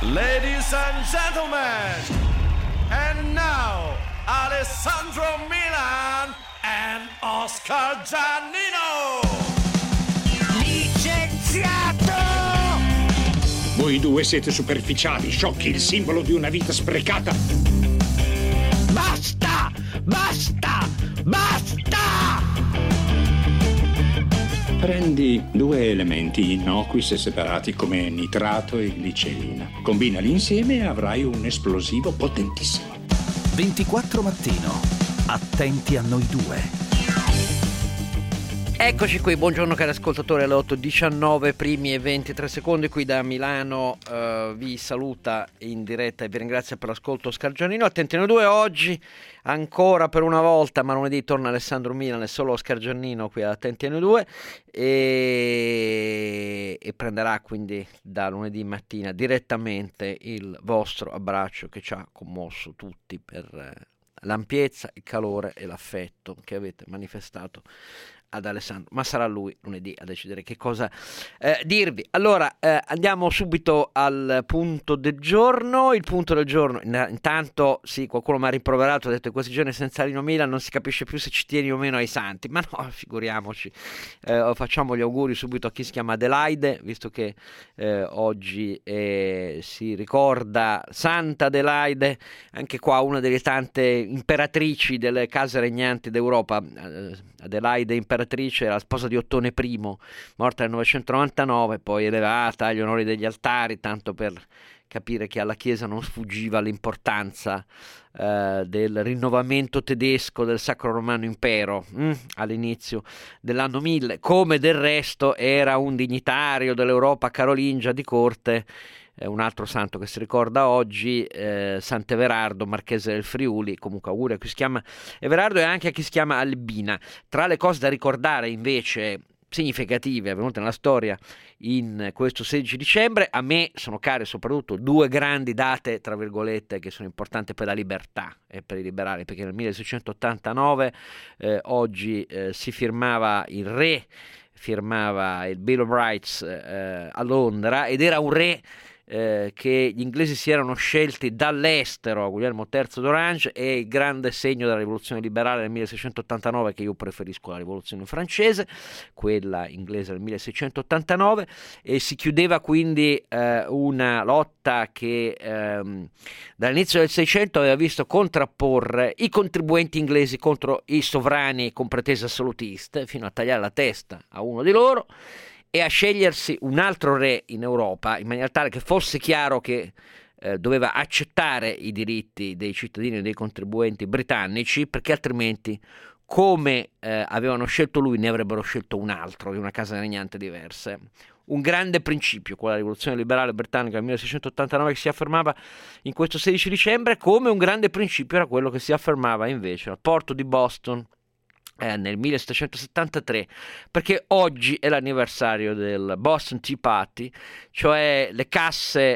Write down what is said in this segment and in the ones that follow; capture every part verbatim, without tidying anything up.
Ladies and gentlemen, and now Alessandro Milan and Oscar Giannino. Licenziato! Voi due siete superficiali, sciocchi, il simbolo di una vita sprecata. Basta! Basta! Basta! Prendi due elementi innocui se separati come nitrato e glicerina. Combinali insieme e avrai un esplosivo potentissimo. ventiquattro Mattino. Attenti a noi due. Eccoci qui, buongiorno cari ascoltatori, alle otto e diciannove, primi e ventitré secondi qui da Milano, uh, vi saluta in diretta e vi ringrazio per l'ascolto Oscar Giannino. Attenti noi due, oggi ancora per una volta, ma lunedì torna Alessandro Milan e solo Oscar Giannino qui ad Attenti a noi due e... e prenderà quindi da lunedì mattina direttamente il vostro abbraccio che ci ha commosso tutti per eh, l'ampiezza, il calore e l'affetto che avete manifestato ad Alessandro, ma sarà lui lunedì a decidere che cosa eh, dirvi. Allora eh, andiamo subito al punto del giorno. Il punto del giorno, intanto sì, qualcuno mi ha rimproverato, ha detto che questi giorni senza Rino Milan non si capisce più se ci tieni o meno ai santi, ma no, figuriamoci, eh, facciamo gli auguri subito a chi si chiama Adelaide, visto che eh, oggi eh, si ricorda Santa Adelaide, anche qua una delle tante imperatrici delle case regnanti d'Europa. eh, Adelaide imperatrice, la sposa di Ottone I, morta nel novecentonovantanove, poi elevata agli onori degli altari, tanto per capire che alla Chiesa non sfuggiva l'importanza eh, del rinnovamento tedesco del Sacro Romano Impero hm, all'inizio dell'anno mille, come del resto era un dignitario dell'Europa carolingia di corte. Eh, un altro santo che si ricorda oggi, eh, Sant'Everardo, marchese del Friuli. Comunque auguri a chi si chiama Everardo e anche a chi si chiama Albina. Tra le cose da ricordare invece significative avvenute nella storia in questo sedici dicembre, a me sono care soprattutto due grandi date, tra virgolette, che sono importanti per la libertà e per i liberali, perché nel milleseicentottantanove eh, oggi eh, si firmava il re firmava il Bill of Rights eh, a Londra, ed era un re Eh, che gli inglesi si erano scelti dall'estero, Guglielmo terzo d'Orange, e il grande segno della rivoluzione liberale del milleseicentottantanove, che io preferisco la rivoluzione francese, quella inglese del milleseicentottantanove, e si chiudeva quindi eh, una lotta che ehm, dall'inizio del Seicento aveva visto contrapporre i contribuenti inglesi contro i sovrani con pretese assolutiste, fino a tagliare la testa a uno di loro e a scegliersi un altro re in Europa, in maniera tale che fosse chiaro che eh, doveva accettare i diritti dei cittadini e dei contribuenti britannici, perché altrimenti, come eh, avevano scelto lui, ne avrebbero scelto un altro di una casa regnante diversa. Un grande principio, quella rivoluzione liberale britannica del milleseicentottantanove, che si affermava in questo sedici dicembre, come un grande principio era quello che si affermava invece al porto di Boston Eh, nel millesettecentosettantatré, perché oggi è l'anniversario del Boston Tea Party, cioè le casse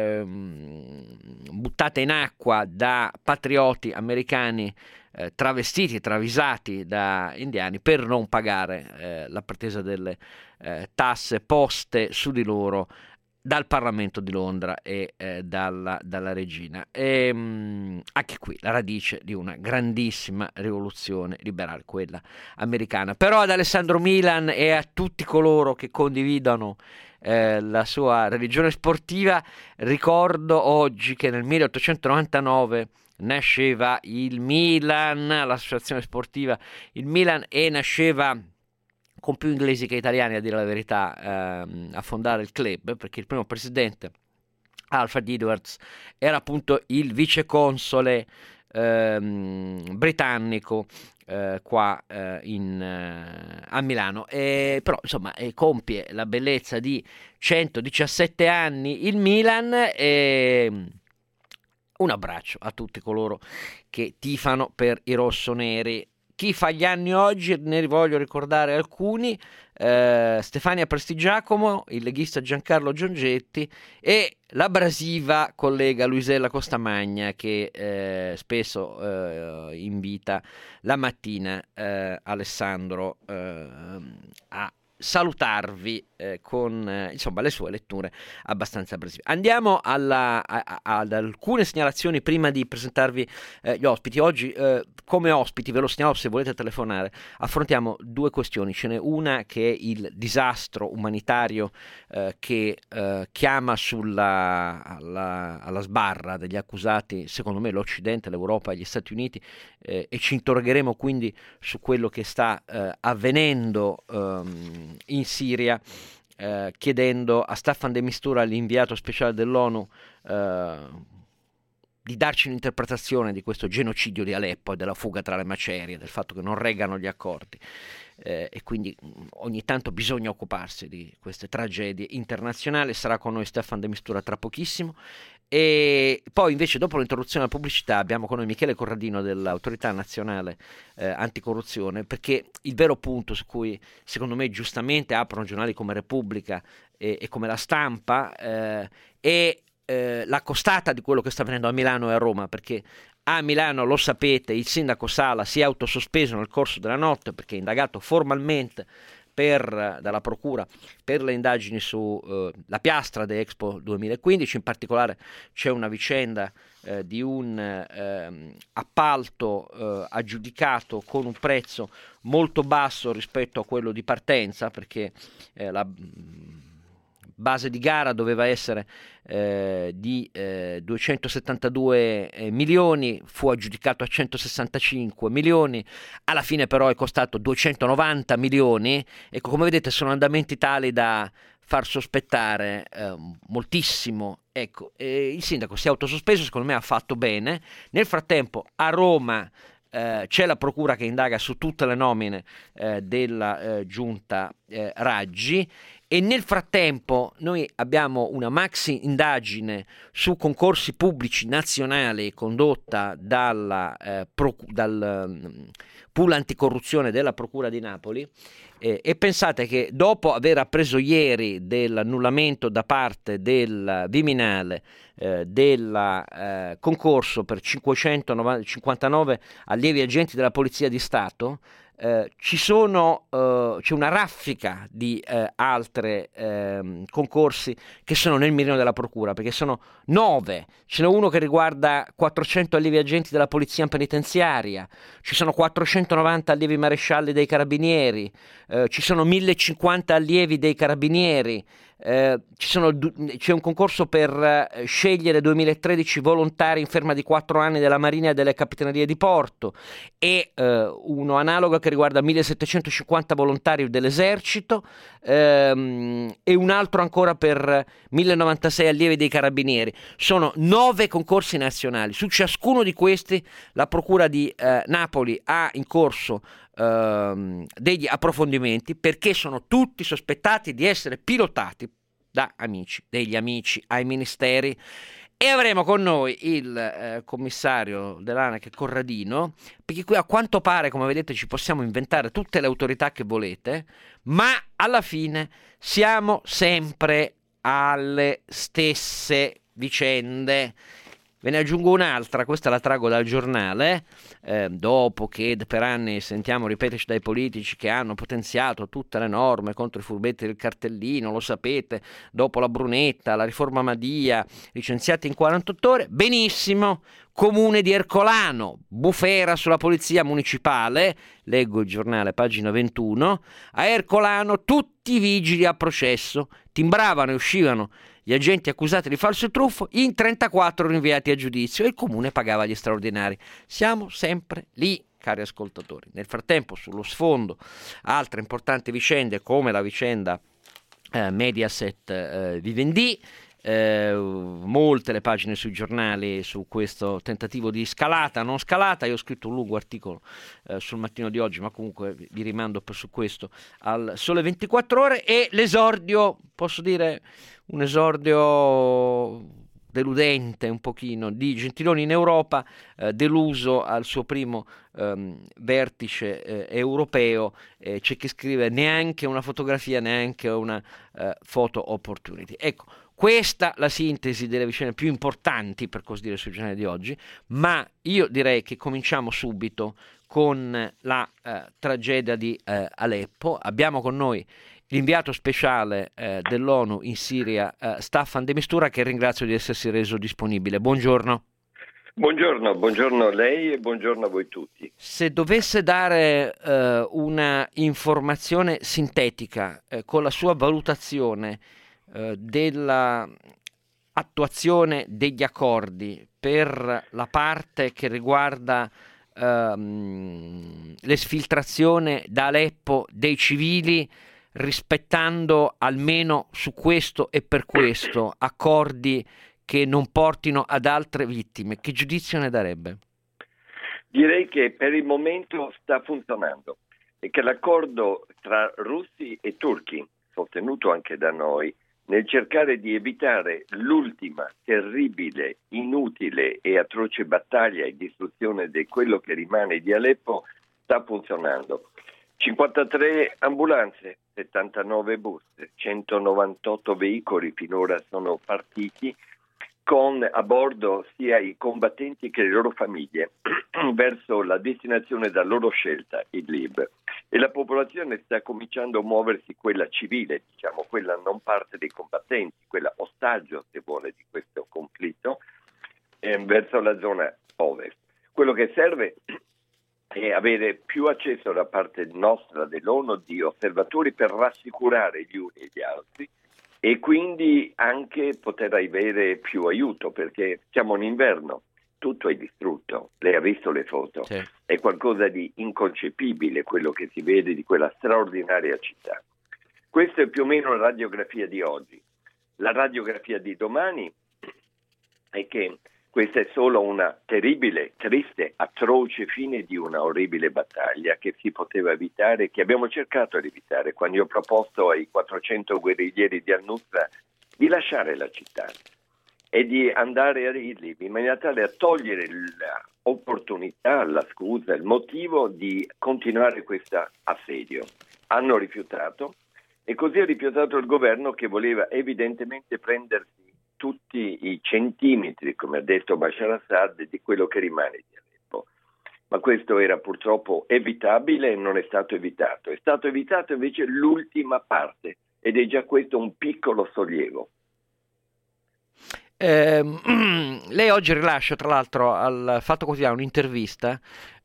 ehm, buttate in acqua da patrioti americani eh, travestiti, travisati da indiani per non pagare eh, la pretesa delle eh, tasse poste su di loro dal Parlamento di Londra e eh, dalla, dalla regina. E, mh, anche qui la radice di una grandissima rivoluzione liberale, quella americana. Però ad Alessandro Milan e a tutti coloro che condividono eh, la sua religione sportiva ricordo oggi che nel milleottocentonovantanove nasceva il Milan, l'associazione sportiva il Milan, e nasceva con più inglesi che italiani, a dire la verità, ehm, a fondare il club, perché il primo presidente, Alfred Edwards, era appunto il viceconsole ehm, britannico eh, qua eh, in, eh, a Milano, e, però insomma eh, compie la bellezza di centodiciassette anni il Milan, e un abbraccio a tutti coloro che tifano per i rossoneri. Chi fa gli anni oggi, ne voglio ricordare alcuni: eh, Stefania Prestigiacomo, il leghista Giancarlo Giorgetti e l'abrasiva collega Luisella Costamagna, che eh, spesso eh, invita la mattina eh, Alessandro eh, a salutarvi eh, con eh, insomma le sue letture abbastanza breve. Andiamo alla, a, a, ad alcune segnalazioni prima di presentarvi eh, gli ospiti. Oggi eh, come ospiti, ve lo segnalo se volete telefonare, affrontiamo due questioni. Ce n'è una che è il disastro umanitario eh, che eh, chiama sulla alla, alla sbarra degli accusati, secondo me l'Occidente, l'Europa e gli Stati Uniti, eh, e ci interrogheremo quindi su quello che sta eh, avvenendo ehm, in Siria, eh, chiedendo a Staffan de Mistura, l'inviato speciale dell'ONU, eh, di darci un'interpretazione di questo genocidio di Aleppo e della fuga tra le macerie, del fatto che non reggano gli accordi, eh, e quindi ogni tanto bisogna occuparsi di queste tragedie internazionali. Sarà con noi Staffan de Mistura tra pochissimo. E poi invece, dopo l'interruzione della pubblicità, abbiamo con noi Michele Corradino dell'Autorità Nazionale eh, Anticorruzione, perché il vero punto su cui secondo me giustamente aprono giornali come Repubblica e, e come La Stampa eh, è eh, la costata di quello che sta avvenendo a Milano e a Roma, perché a Milano, lo sapete, il sindaco Sala si è autosospeso nel corso della notte perché è indagato formalmente Per, dalla procura per le indagini sulla uh, piastra di Expo duemilaquindici. In particolare c'è una vicenda uh, di un uh, appalto uh, aggiudicato con un prezzo molto basso rispetto a quello di partenza, perché uh, la mh, base di gara doveva essere eh, di eh, duecentosettantadue eh, milioni, fu aggiudicato a centosessantacinque milioni, alla fine però è costato duecentonovanta milioni. Ecco, come vedete sono andamenti tali da far sospettare eh, moltissimo. Ecco, eh, il sindaco si è autosospeso, secondo me ha fatto bene. Nel frattempo a Roma eh, c'è la procura che indaga su tutte le nomine eh, della eh, giunta eh, Raggi. E nel frattempo noi abbiamo una maxi indagine su concorsi pubblici nazionali condotta dalla, eh, proc- dal um, pool anticorruzione della Procura di Napoli, eh, e pensate che dopo aver appreso ieri dell'annullamento da parte del Viminale eh, del eh, concorso per cinquecentocinquantanove allievi agenti della Polizia di Stato, Eh, ci sono, eh, c'è una raffica di eh, altri eh, concorsi che sono nel mirino della procura, perché sono nove. Ce n'è uno che riguarda quattrocento allievi agenti della polizia penitenziaria, ci sono quattrocentonovanta allievi marescialli dei carabinieri, eh, ci sono millecinquanta allievi dei carabinieri. Eh, ci sono, c'è un concorso per eh, scegliere duemilatredici volontari in ferma di quattro anni della Marina e delle Capitanerie di Porto, e eh, uno analogo che riguarda millesettecentocinquanta volontari dell'esercito, ehm, e un altro ancora per millenovantasei allievi dei carabinieri. Sono nove concorsi nazionali. Su ciascuno di questi la procura di eh, Napoli ha in corso Uh, degli approfondimenti, perché sono tutti sospettati di essere pilotati da amici degli amici ai ministeri. E avremo con noi il eh, commissario dell'ANAC Corradino, perché qui a quanto pare, come vedete, ci possiamo inventare tutte le autorità che volete, ma alla fine siamo sempre alle stesse vicende. Ve ne aggiungo un'altra, questa la trago dal giornale, eh, dopo che per anni sentiamo ripeterci dai politici che hanno potenziato tutte le norme contro i furbetti del cartellino, lo sapete, dopo la Brunetta, la riforma Madia, licenziati in quarantotto ore, benissimo, Comune di Ercolano, bufera sulla polizia municipale, leggo il giornale, pagina ventuno, a Ercolano tutti i vigili a processo, timbravano e uscivano gli agenti accusati di falso e truffa, in trentaquattro rinviati a giudizio, e il comune pagava gli straordinari. Siamo sempre lì, cari ascoltatori. Nel frattempo, sullo sfondo, altre importanti vicende come la vicenda eh, Mediaset eh, Vivendi, eh, molte le pagine sui giornali su questo tentativo di scalata, non scalata. Io ho scritto un lungo articolo eh, sul Mattino di oggi, ma comunque vi rimando per su questo al Sole ventiquattro Ore, e l'esordio, posso dire un esordio deludente un pochino di Gentiloni in Europa, eh, deluso al suo primo ehm, vertice eh, europeo. Eh, c'è chi scrive neanche una fotografia, neanche una eh, photo opportunity. Ecco, questa la sintesi delle vicende più importanti, per così dire, sul giornale di oggi, ma io direi che cominciamo subito con la eh, tragedia di eh, Aleppo. Abbiamo con noi l'inviato speciale eh, dell'ONU in Siria, eh, Staffan de Mistura, che ringrazio di essersi reso disponibile. Buongiorno. Buongiorno, buongiorno a lei e buongiorno a voi tutti. Se dovesse dare eh, una informazione sintetica eh, con la sua valutazione eh, della attuazione degli accordi per la parte che riguarda ehm, l'esfiltrazione da Aleppo dei civili, rispettando almeno su questo e per questo accordi che non portino ad altre vittime, che giudizio ne darebbe? Direi che per il momento sta funzionando e che l'accordo tra russi e turchi, sostenuto anche da noi, nel cercare di evitare l'ultima terribile, inutile e atroce battaglia e distruzione di quello che rimane di Aleppo, sta funzionando. cinquantatré ambulanze, settantanove bus, centonovantotto veicoli finora sono partiti, con a bordo sia i combattenti che le loro famiglie verso la destinazione da loro scelta, Idlib, e la popolazione sta cominciando a muoversi, quella civile, diciamo, quella non parte dei combattenti, quella ostaggio, se vuole, di questo conflitto, eh, verso la zona ovest. Quello che serve è avere più accesso da parte nostra, dell'ONU, di osservatori per rassicurare gli uni e gli altri, e quindi anche poter avere più aiuto, perché siamo in inverno, tutto è distrutto, lei ha visto le foto, sì. È qualcosa di inconcepibile quello che si vede di quella straordinaria città. Questa è più o meno la radiografia di oggi. La radiografia di domani è che questa è solo una terribile, triste, atroce fine di una orribile battaglia che si poteva evitare, che abbiamo cercato di evitare quando io ho proposto ai quattrocento guerriglieri di al-Nusra di lasciare la città e di andare a Idlib in maniera tale a togliere l'opportunità, la scusa, il motivo di continuare questo assedio. Hanno rifiutato e così ha rifiutato il governo, che voleva evidentemente prendersi tutti i centimetri, come ha detto Bashar Assad, di quello che rimane di Aleppo. Ma questo era purtroppo evitabile e non è stato evitato. È stato evitato invece l'ultima parte, ed è già questo un piccolo sollievo. Eh, lei oggi rilascia, tra l'altro, al Fatto Quotidiano un'intervista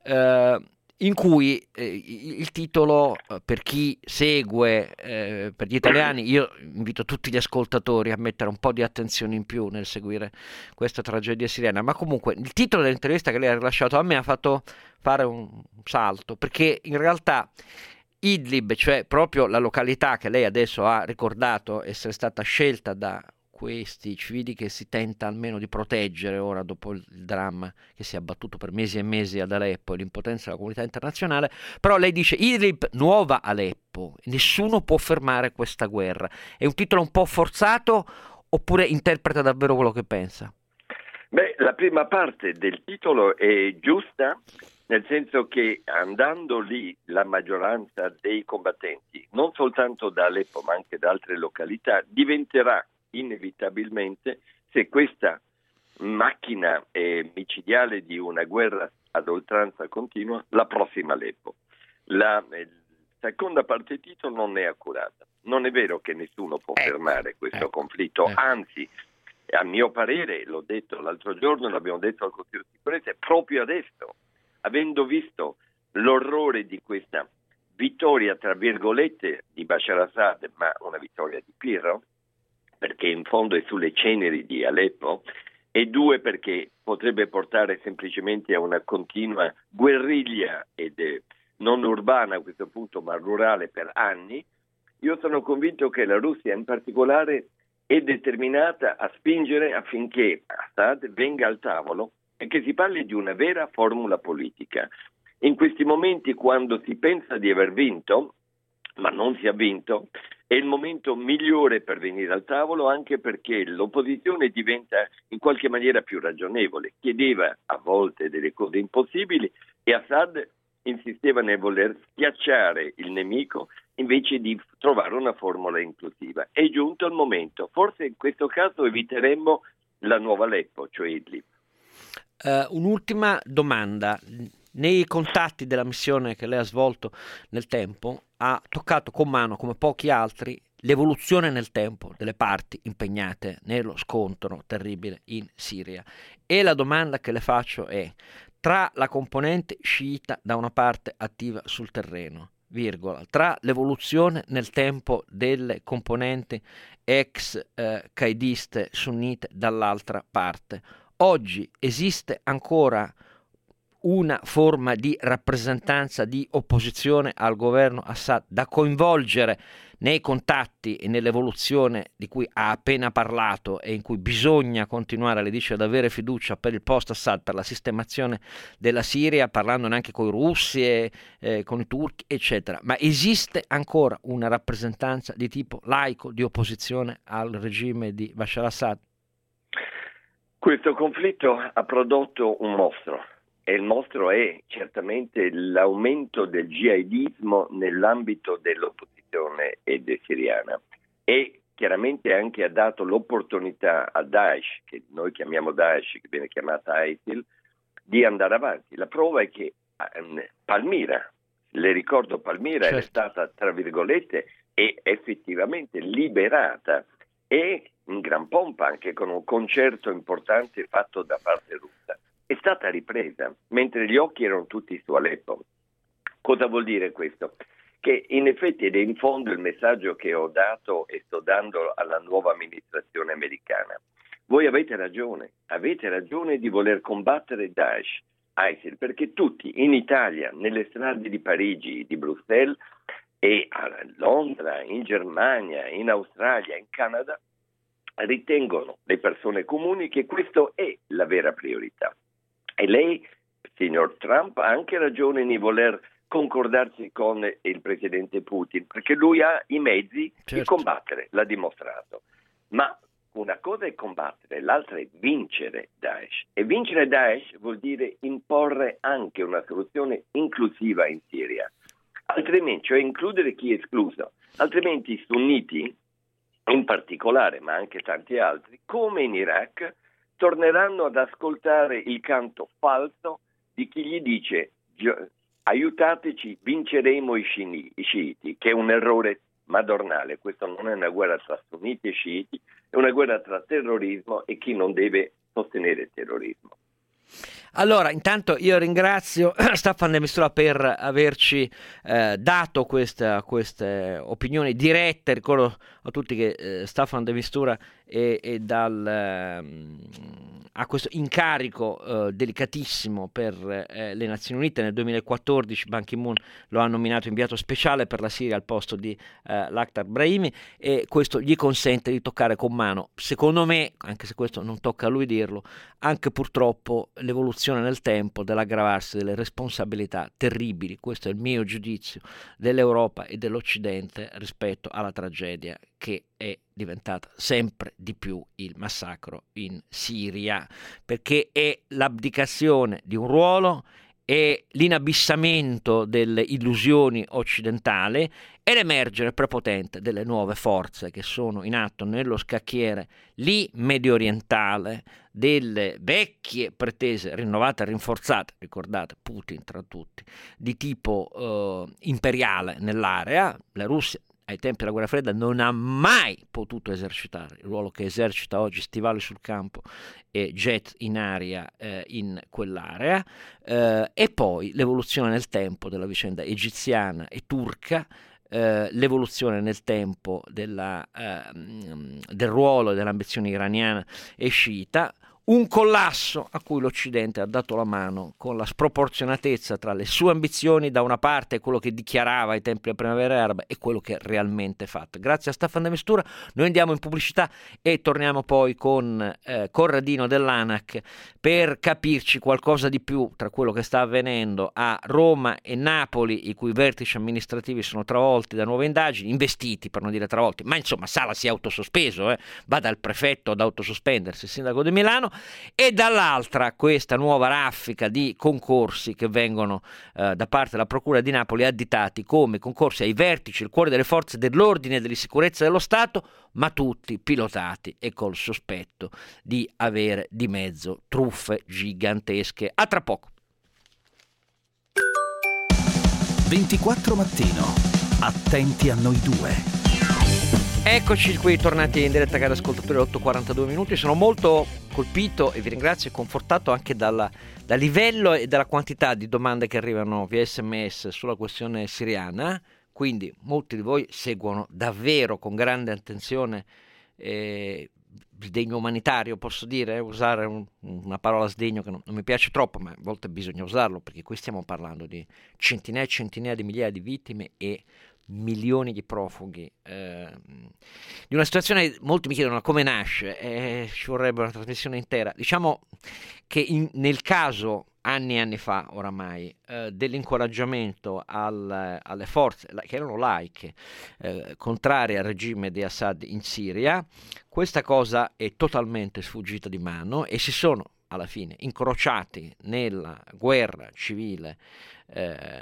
eh, in cui eh, il titolo, eh, per chi segue, eh, per gli italiani, io invito tutti gli ascoltatori a mettere un po' di attenzione in più nel seguire questa tragedia siriana, ma comunque il titolo dell'intervista che lei ha rilasciato a me ha fatto fare un salto, perché in realtà Idlib, cioè proprio la località che lei adesso ha ricordato essere stata scelta da questi civili che si tenta almeno di proteggere ora dopo il dramma che si è abbattuto per mesi e mesi ad Aleppo e l'impotenza della comunità internazionale, però lei dice Idlib, nuova Aleppo, nessuno può fermare questa guerra. È un titolo un po' forzato oppure interpreta davvero quello che pensa? Beh, la prima parte del titolo è giusta, nel senso che andando lì la maggioranza dei combattenti, non soltanto da Aleppo ma anche da altre località, diventerà inevitabilmente, se questa macchina eh, micidiale di una guerra ad oltranza continua, la prossima Aleppo. La eh, seconda parte del titolo non è accurata. Non è vero che nessuno può ecco, fermare questo ecco, conflitto, ecco. Anzi, a mio parere, l'ho detto l'altro giorno, l'abbiamo detto al Consiglio di Sicurezza, proprio adesso, avendo visto l'orrore di questa vittoria, tra virgolette, di Bashar Assad, ma una vittoria di Pirro, perché in fondo è sulle ceneri di Aleppo, e due perché potrebbe portare semplicemente a una continua guerriglia ed eh, non urbana a questo punto ma rurale per anni. Io sono convinto che la Russia in particolare è determinata a spingere affinché Assad venga al tavolo e che si parli di una vera formula politica. In questi momenti, quando si pensa di aver vinto, ma non si è vinto, è il momento migliore per venire al tavolo, anche perché l'opposizione diventa in qualche maniera più ragionevole. Chiedeva a volte delle cose impossibili e Assad insisteva nel voler schiacciare il nemico invece di trovare una formula inclusiva. È giunto il momento. Forse in questo caso eviteremmo la nuova Aleppo, cioè Idlib. Uh, un'ultima domanda. Nei contatti della missione che lei ha svolto nel tempo, ha toccato con mano, come pochi altri, l'evoluzione nel tempo delle parti impegnate nello scontro terribile in Siria. E la domanda che le faccio è: tra la componente sciita da una parte attiva sul terreno, virgola, tra l'evoluzione nel tempo delle componenti ex eh, qaediste sunnite dall'altra parte, oggi esiste ancora una forma di rappresentanza, di opposizione al governo Assad da coinvolgere nei contatti e nell'evoluzione di cui ha appena parlato e in cui bisogna continuare, le dice, ad avere fiducia per il post-Assad, per la sistemazione della Siria, parlandone anche con i russi e eh, con i turchi, eccetera. Ma esiste ancora una rappresentanza di tipo laico, di opposizione al regime di Bashar Assad? Questo conflitto ha prodotto un mostro. E il mostro è certamente l'aumento del jihadismo nell'ambito dell'opposizione ed siriana, e chiaramente anche ha dato l'opportunità a Daesh, che noi chiamiamo Daesh, che viene chiamata ISIL, di andare avanti. La prova è che Palmira, le ricordo Palmira, certo, è stata, tra virgolette, e effettivamente liberata, e in gran pompa, anche con un concerto importante fatto da parte russa. È stata ripresa, mentre gli occhi erano tutti su Aleppo. Cosa vuol dire questo? Che in effetti, ed è in fondo il messaggio che ho dato e sto dando alla nuova amministrazione americana. Voi avete ragione, avete ragione di voler combattere Daesh, ISIL, perché tutti in Italia, nelle strade di Parigi, di Bruxelles e a Londra, in Germania, in Australia, in Canada, ritengono, le persone comuni, che questo è la vera priorità. E lei, signor Trump, ha anche ragione di voler concordarsi con il presidente Putin, perché lui ha i mezzi, certo, di combattere, l'ha dimostrato. Ma una cosa è combattere, l'altra è vincere Daesh. E vincere Daesh vuol dire imporre anche una soluzione inclusiva in Siria. Altrimenti, cioè includere chi è escluso. Altrimenti i sunniti, in particolare, ma anche tanti altri, come in Iraq, torneranno ad ascoltare il canto falso di chi gli dice: aiutateci, vinceremo i, sciiti, i sciiti, che è un errore madornale. Questa non è una guerra tra sunniti e sciiti, è una guerra tra terrorismo e chi non deve sostenere il terrorismo. Allora, intanto io ringrazio Staffan de Mistura per averci eh, dato questa, queste opinioni dirette. Ricordo a tutti che eh, Staffan de Mistura è, è dal, eh, ha questo incarico eh, delicatissimo per eh, le Nazioni Unite. Nel duemilaquattordici Ban Ki-moon lo ha nominato inviato speciale per la Siria al posto di eh, Lakhdar Brahimi, e questo gli consente di toccare con mano, secondo me, anche se questo non tocca a lui dirlo, anche purtroppo l'evoluzione nel tempo dell'aggravarsi delle responsabilità terribili, questo è il mio giudizio, dell'Europa e dell'Occidente rispetto alla tragedia che è diventata sempre di più il massacro in Siria, perché è l'abdicazione di un ruolo, è l'inabissamento delle illusioni occidentali e l'emergere prepotente delle nuove forze che sono in atto nello scacchiere lì medio orientale, delle vecchie pretese rinnovate e rinforzate, ricordate Putin tra tutti, di tipo eh, imperiale nell'area. La Russia ai tempi della guerra fredda non ha mai potuto esercitare il ruolo che esercita oggi, stivali sul campo e jet in aria eh, in quell'area, eh, e poi l'evoluzione nel tempo della vicenda egiziana e turca, eh, l'evoluzione nel tempo della, eh, del ruolo e dell'ambizione iraniana e sciita, un collasso a cui l'Occidente ha dato la mano con la sproporzionatezza tra le sue ambizioni da una parte e quello che dichiarava ai tempi della primavera araba e quello che è realmente fatto. Grazie a Staffan de Mistura, noi andiamo in pubblicità e torniamo poi con eh, Corradino dell'ANAC per capirci qualcosa di più tra quello che sta avvenendo a Roma e Napoli, i cui vertici amministrativi sono travolti da nuove indagini, investiti per non dire travolti, ma insomma Sala si è autosospeso, eh, va dal prefetto ad autosospendersi, il sindaco di Milano, e dall'altra questa nuova raffica di concorsi che vengono eh, da parte della Procura di Napoli additati come concorsi ai vertici, il cuore delle forze dell'ordine e della sicurezza dello Stato, ma tutti pilotati e col sospetto di avere di mezzo truffe gigantesche. A tra poco. ventiquattro Mattino. Attenti a noi due. Eccoci qui, tornati in diretta, cari ascoltatori, otto e quarantadue minuti. Sono molto colpito e vi ringrazio e confortato anche dalla, dal livello e dalla quantità di domande che arrivano via sms sulla questione siriana. Quindi molti di voi seguono davvero con grande attenzione, eh, sdegno umanitario, posso dire, eh, usare un, una parola sdegno che non, non mi piace troppo, ma a volte bisogna usarlo, perché qui stiamo parlando di centinaia e centinaia di migliaia di vittime e milioni di profughi, eh, di una situazione. Molti mi chiedono come nasce, eh, ci vorrebbe una trasmissione intera. Diciamo che in, nel caso anni e anni fa oramai eh, dell'incoraggiamento al, alle forze che erano laiche, eh, contrarie al regime di Assad in Siria, questa cosa è totalmente sfuggita di mano e si sono alla fine incrociati nella guerra civile eh,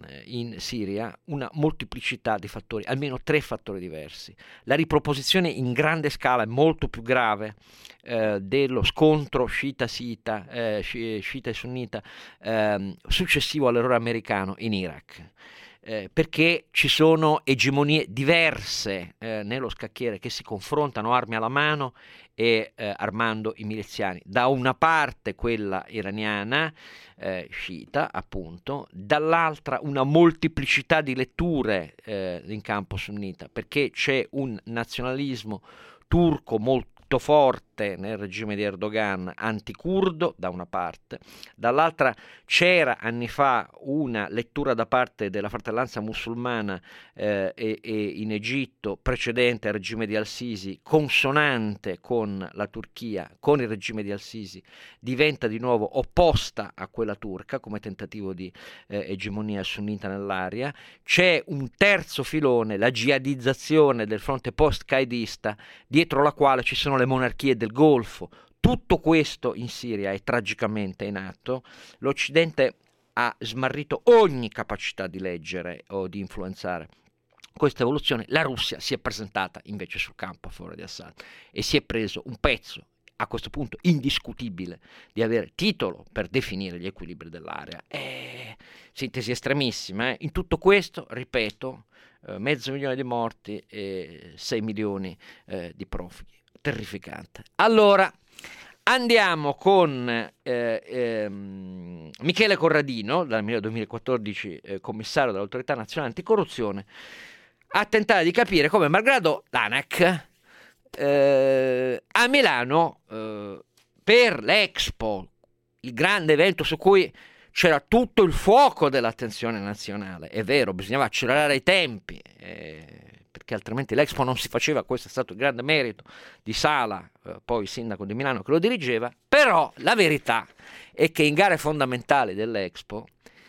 in Siria una moltiplicità di fattori, almeno tre fattori diversi. La riproposizione in grande scala, molto più grave, eh, dello scontro sciita-sita, eh, sciita e sunnita eh, successivo all'errore americano in Iraq. Eh, perché ci sono egemonie diverse eh, nello scacchiere che si confrontano armi alla mano e eh, armando i miliziani. Da una parte quella iraniana, eh, sciita appunto, dall'altra una moltiplicità di letture eh, in campo sunnita, perché c'è un nazionalismo turco molto forte nel regime di Erdogan, anticurdo da una parte, dall'altra c'era anni fa una lettura da parte della fratellanza musulmana eh, e, e in Egitto precedente al regime di Al-Sisi, consonante con la Turchia, con il regime di Al-Sisi, diventa di nuovo opposta a quella turca come tentativo di eh, egemonia sunnita nell'area. C'è un terzo filone, la jihadizzazione del fronte post-qaedista, dietro la quale ci sono le monarchie del Golfo. Tutto questo in Siria è tragicamente in atto. L'Occidente ha smarrito ogni capacità di leggere o di influenzare questa evoluzione. La Russia si è presentata invece sul campo a favore di Assad e si è preso un pezzo, a questo punto indiscutibile, di avere titolo per definire gli equilibri dell'area. È sintesi estremissima. Eh? In tutto questo, ripeto, eh, mezzo milione di morti e sei milioni eh, di profughi. Terrificante. Allora, andiamo con eh, ehm, Michele Corradino, dal duemilaquattordici eh, commissario dell'Autorità Nazionale Anticorruzione, a tentare di capire come, malgrado l'ANAC, eh, a Milano, eh, per l'Expo, il grande evento su cui c'era tutto il fuoco dell'attenzione nazionale, è vero, bisognava accelerare i tempi, eh, perché altrimenti l'Expo non si faceva. Questo è stato il grande merito di Sala, eh, poi sindaco di Milano che lo dirigeva. Però la verità è che in gare fondamentali dell'Expo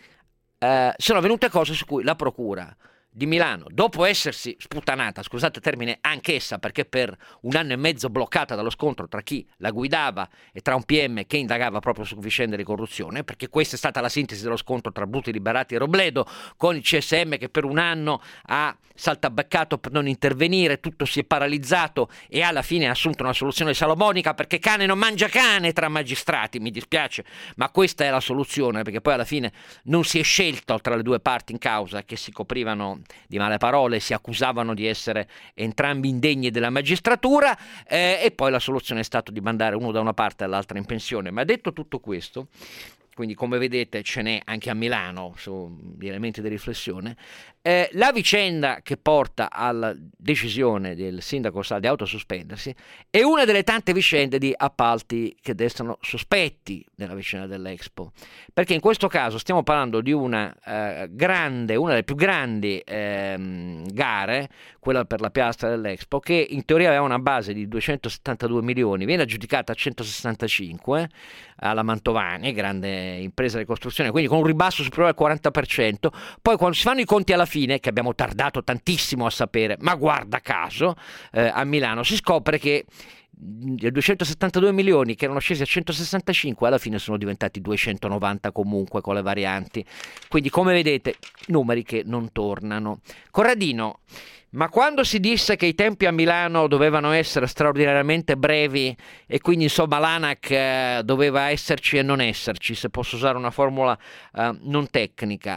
eh, sono avvenute cose su cui la procura di Milano, dopo essersi sputanata, scusate il termine, anch'essa, perché per un anno e mezzo bloccata dallo scontro tra chi la guidava e tra un P M che indagava proprio su vicende di corruzione, perché questa è stata la sintesi dello scontro tra Bruti Liberati e Robledo, con il C S M che per un anno ha saltabeccato per non intervenire, tutto si è paralizzato e alla fine ha assunto una soluzione salomonica, perché cane non mangia cane tra magistrati, mi dispiace, ma questa è la soluzione, perché poi alla fine non si è scelto tra le due parti in causa, che si coprivano di male parole, si accusavano di essere entrambi indegni della magistratura, eh, e poi la soluzione è stata di mandare uno da una parte e l'altra in pensione. Ma detto tutto questo, quindi come vedete ce n'è anche a Milano su gli elementi di riflessione, eh, la vicenda che porta alla decisione del sindaco Sala di autosospendersi è una delle tante vicende di appalti che destano sospetti nella vicenda dell'Expo, perché in questo caso stiamo parlando di una eh, grande, una delle più grandi eh, gare, quella per la piastra dell'Expo, che in teoria aveva una base di duecentosettantadue milioni, viene aggiudicata a centosessantacinque eh, alla Mantovani, grande impresa di costruzione, quindi con un ribasso superiore al quaranta per cento. Poi quando si fanno i conti alla fine, che abbiamo tardato tantissimo a sapere, ma guarda caso, eh, a Milano si scopre che i duecentosettantadue milioni che erano scesi a centosessantacinque alla fine sono diventati duecentonovanta comunque con le varianti, quindi come vedete numeri che non tornano. Corradino, ma quando si disse che i tempi a Milano dovevano essere straordinariamente brevi e quindi insomma l'ANAC eh, doveva esserci e non esserci, se posso usare una formula eh, non tecnica,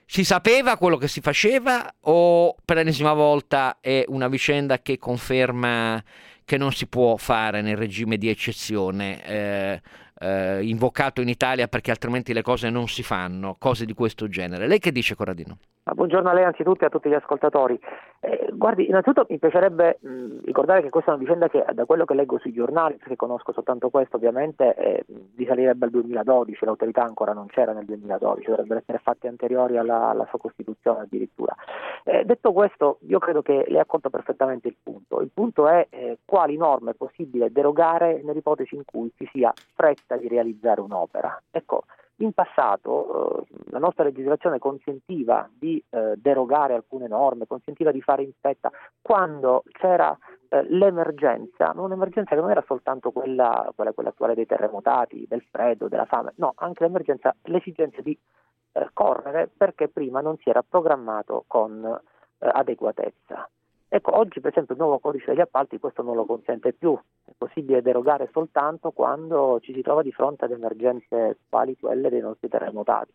Si sapeva quello che si faceva o per l'ennesima volta è una vicenda che conferma che non si può fare nel regime di eccezione eh, eh, invocato in Italia perché altrimenti le cose non si fanno, cose di questo genere? Lei che dice, Corradino? Buongiorno a lei anzitutto e a tutti gli ascoltatori. Eh, guardi, innanzitutto mi piacerebbe mh, ricordare che questa è una vicenda che, da quello che leggo sui giornali, perché conosco soltanto questo ovviamente, eh, risalirebbe al duemiladodici, l'autorità ancora non c'era nel duemiladodici, dovrebbero essere fatti anteriori alla, alla sua costituzione addirittura. Eh, detto questo, io credo che lei ha colto perfettamente il punto. Il punto è eh, quali norme è possibile derogare nell'ipotesi in cui ci sia fretta di realizzare un'opera. Ecco, in passato eh, la nostra legislazione consentiva di eh, derogare alcune norme, consentiva di fare in fretta quando c'era eh, l'emergenza, ma un'emergenza che non era soltanto quella, quella, quella attuale dei terremotati, del freddo, della fame, no, anche l'emergenza, l'esigenza di eh, correre perché prima non si era programmato con eh, adeguatezza. Ecco, oggi per esempio il nuovo codice degli appalti questo non lo consente più, è possibile derogare soltanto quando ci si trova di fronte ad emergenze quali quelle dei nostri terremotati.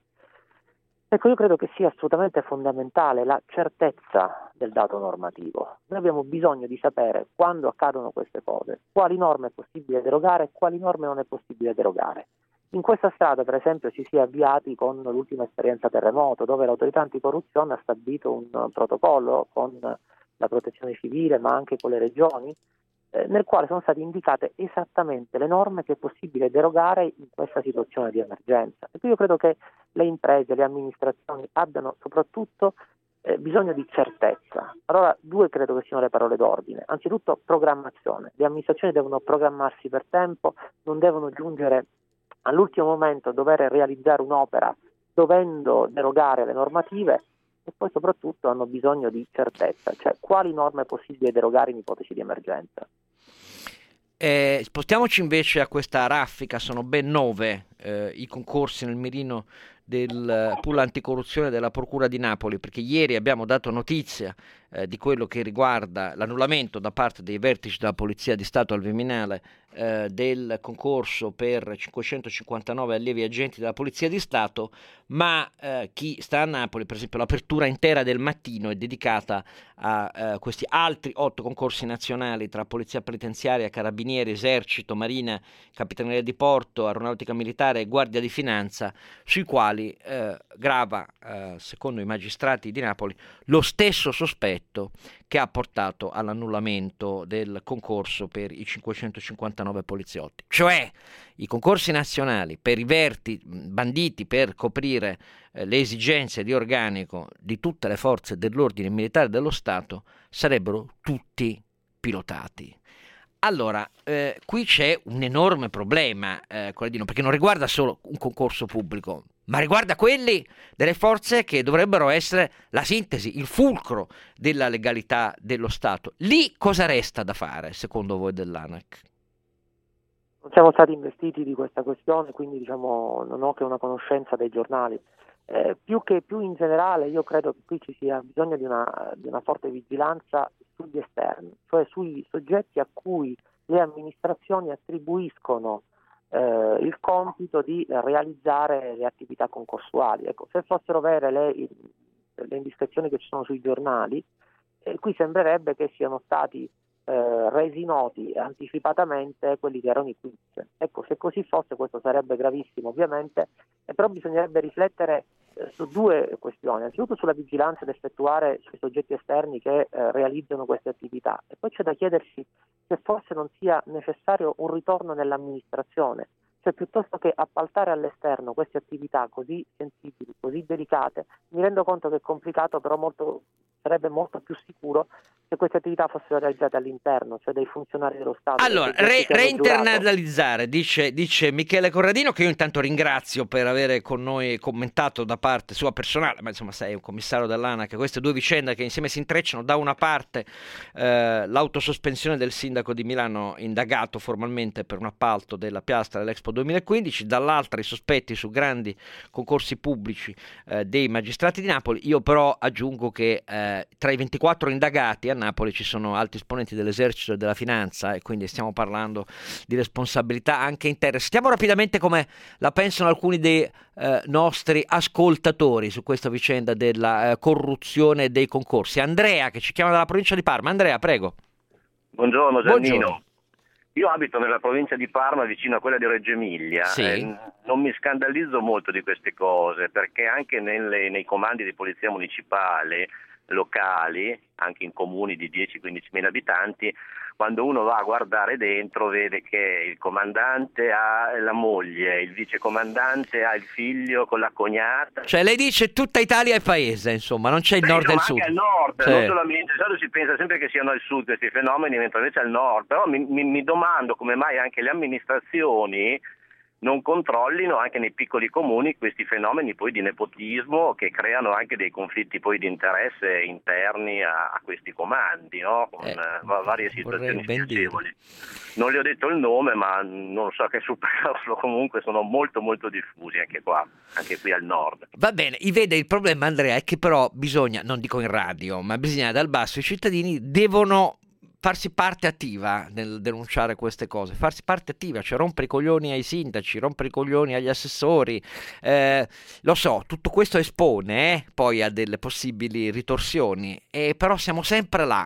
Ecco, io credo che sia assolutamente fondamentale la certezza del dato normativo. Noi abbiamo bisogno di sapere quando accadono queste cose, quali norme è possibile derogare e quali norme non è possibile derogare. In questa strada, per esempio, ci si è avviati con l'ultima esperienza terremoto, dove l'autorità anticorruzione ha stabilito un protocollo con la protezione civile ma anche con le regioni, eh, nel quale sono state indicate esattamente le norme che è possibile derogare in questa situazione di emergenza. E io credo che le imprese, le amministrazioni abbiano soprattutto eh, bisogno di certezza. Allora due credo che siano le parole d'ordine. Anzitutto programmazione. Le amministrazioni devono programmarsi per tempo, non devono giungere all'ultimo momento a dover realizzare un'opera dovendo derogare le normative, e poi soprattutto hanno bisogno di certezza, cioè quali norme è possibile derogare in ipotesi di emergenza. Eh, spostiamoci invece a questa raffica, sono ben nove eh, i concorsi nel mirino del pool anticorruzione della Procura di Napoli, perché ieri abbiamo dato notizia eh, di quello che riguarda l'annullamento da parte dei vertici della Polizia di Stato al Viminale eh, del concorso per cinquecentocinquantanove allievi agenti della Polizia di Stato, ma eh, chi sta a Napoli, per esempio l'apertura intera del mattino è dedicata a eh, questi altri otto concorsi nazionali tra Polizia Penitenziaria, Carabinieri, Esercito, Marina, Capitaneria di Porto, Aeronautica Militare e Guardia di Finanza, sui quali eh, grava, eh, secondo i magistrati di Napoli, lo stesso sospetto che ha portato all'annullamento del concorso per i cinquecentocinquantanove poliziotti. Cioè i concorsi nazionali per i verti banditi per coprire eh, le esigenze di organico di tutte le forze dell'ordine militare dello Stato sarebbero tutti pilotati. Allora, eh, qui c'è un enorme problema, eh, Corradino, perché non riguarda solo un concorso pubblico, ma riguarda quelli delle forze che dovrebbero essere la sintesi, il fulcro della legalità dello Stato. Lì cosa resta da fare, secondo voi dell'ANAC? Non siamo stati investiti di questa questione, quindi diciamo non ho che una conoscenza dei giornali. Eh, più che più in generale io credo che qui ci sia bisogno di una, di una forte vigilanza sugli esterni, cioè sui soggetti a cui le amministrazioni attribuiscono eh, il compito di realizzare le attività concorsuali. Ecco, se fossero vere le, le indiscrezioni che ci sono sui giornali, eh, qui sembrerebbe che siano stati eh, resi noti anticipatamente quelli che erano i quiz. Ecco, se così fosse questo sarebbe gravissimo ovviamente, eh, però bisognerebbe riflettere eh, su due questioni, anzitutto sulla vigilanza da effettuare sui soggetti esterni che eh, realizzano queste attività, e poi c'è da chiedersi se forse non sia necessario un ritorno nell'amministrazione, cioè piuttosto che appaltare all'esterno queste attività così sensibili, così delicate. Mi rendo conto che è complicato, però molto, sarebbe molto più sicuro se queste attività fossero realizzate all'interno, cioè dai funzionari dello Stato. Allora, re- reinternalizzare, dice, dice Michele Corradino, che io intanto ringrazio per avere con noi commentato da parte sua personale, ma insomma sei un commissario dell'ANAC, queste due vicende che insieme si intrecciano. Da una parte eh, l'autosospensione del sindaco di Milano indagato formalmente per un appalto della piastra dell'Expo duemilaquindici, dall'altra i sospetti su grandi concorsi pubblici eh, dei magistrati di Napoli. Io però aggiungo che eh, tra i ventiquattro indagati a Napoli Napoli ci sono alti esponenti dell'esercito e della finanza, e quindi stiamo parlando di responsabilità anche interne. Sentiamo rapidamente come la pensano alcuni dei eh, nostri ascoltatori su questa vicenda della eh, corruzione dei concorsi. Andrea, che ci chiama dalla provincia di Parma. Andrea, prego. Buongiorno Giannino. Buongiorno. Io abito nella provincia di Parma, vicino a quella di Reggio Emilia. Sì. Eh, non mi scandalizzo molto di queste cose, perché anche nelle, nei comandi di polizia municipale locali, anche in comuni di dieci quindici mila abitanti, quando uno va a guardare dentro vede che il comandante ha la moglie, il vicecomandante ha il figlio con la cognata. Cioè lei dice tutta Italia è paese, insomma, non c'è il Beh, nord e il insomma, sud. anche al nord, Sì. non solamente, di solito si pensa sempre che siano al sud questi fenomeni, mentre invece al nord. Però mi, mi, mi domando come mai anche le amministrazioni non controllino anche nei piccoli comuni questi fenomeni poi di nepotismo, che creano anche dei conflitti poi di interesse interni a, a questi comandi, no? Con Eh, uh, varie situazioni ben spiacevoli. Non le ho detto il nome, ma non so che superarlo, comunque sono molto molto diffusi anche qua, anche qui al nord. Va bene, i vede, il problema, Andrea, è che però bisogna, non dico in radio, ma bisogna dal basso, i cittadini devono farsi parte attiva nel denunciare queste cose, farsi parte attiva, cioè rompere i coglioni ai sindaci, rompere i coglioni agli assessori, eh, lo so, tutto questo espone eh, poi a delle possibili ritorsioni, e però siamo sempre là.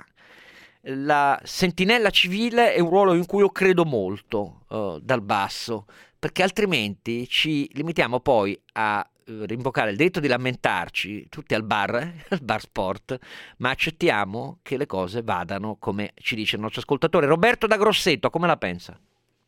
La sentinella civile è un ruolo in cui io credo molto uh, dal basso, perché altrimenti ci limitiamo poi a uh, rimbocare il diritto di lamentarci tutti al bar, eh, al bar sport, ma accettiamo che le cose vadano come ci dice il nostro ascoltatore. Roberto da Grosseto, come la pensa?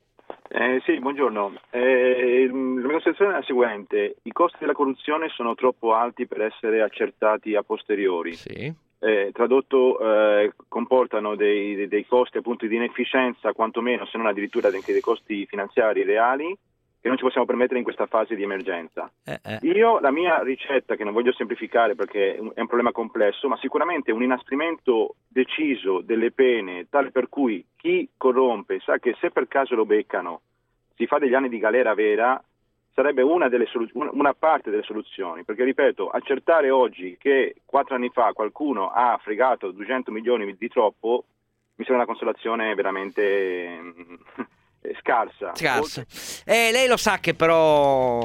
Eh, sì, buongiorno. Eh, la mia considerazione è la seguente: i costi della corruzione sono troppo alti per essere accertati a posteriori. Sì. Eh, tradotto eh, comportano dei, dei, dei costi appunto di inefficienza, quantomeno, se non addirittura anche dei costi finanziari reali, che non ci possiamo permettere in questa fase di emergenza. Eh, eh. Io la mia ricetta, che non voglio semplificare perché è un, è un problema complesso, ma sicuramente un inasprimento deciso delle pene, tale per cui chi corrompe sa che se per caso lo beccano si fa degli anni di galera vera, sarebbe una, delle solu- una parte delle soluzioni, perché ripeto, accertare oggi che quattro anni fa qualcuno ha fregato duecento milioni di troppo mi sembra una consolazione veramente mh, scarsa. Scarsa. Eh, lei lo sa che però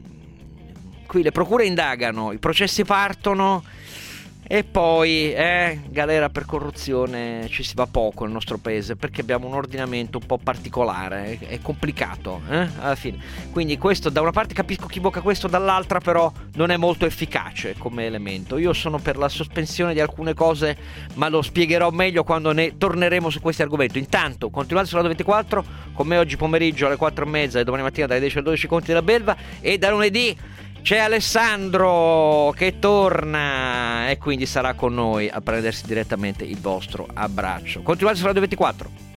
mh, qui le procure indagano, i processi partono e poi eh, galera per corruzione ci si va poco nel nostro paese, perché abbiamo un ordinamento un po' particolare, è, è complicato eh, alla fine. Quindi questo, da una parte capisco chi invoca questo, dall'altra però non è molto efficace come elemento. Io sono per la sospensione di alcune cose, ma lo spiegherò meglio quando ne torneremo su questi argomenti. Intanto continuate su Radio ventiquattro con me oggi pomeriggio alle quattro e mezza e domani mattina dalle dieci alle dodici Conti della Belva, e da lunedì c'è Alessandro che torna e quindi sarà con noi a prendersi direttamente il vostro abbraccio. Continuate su Radio ventiquattro.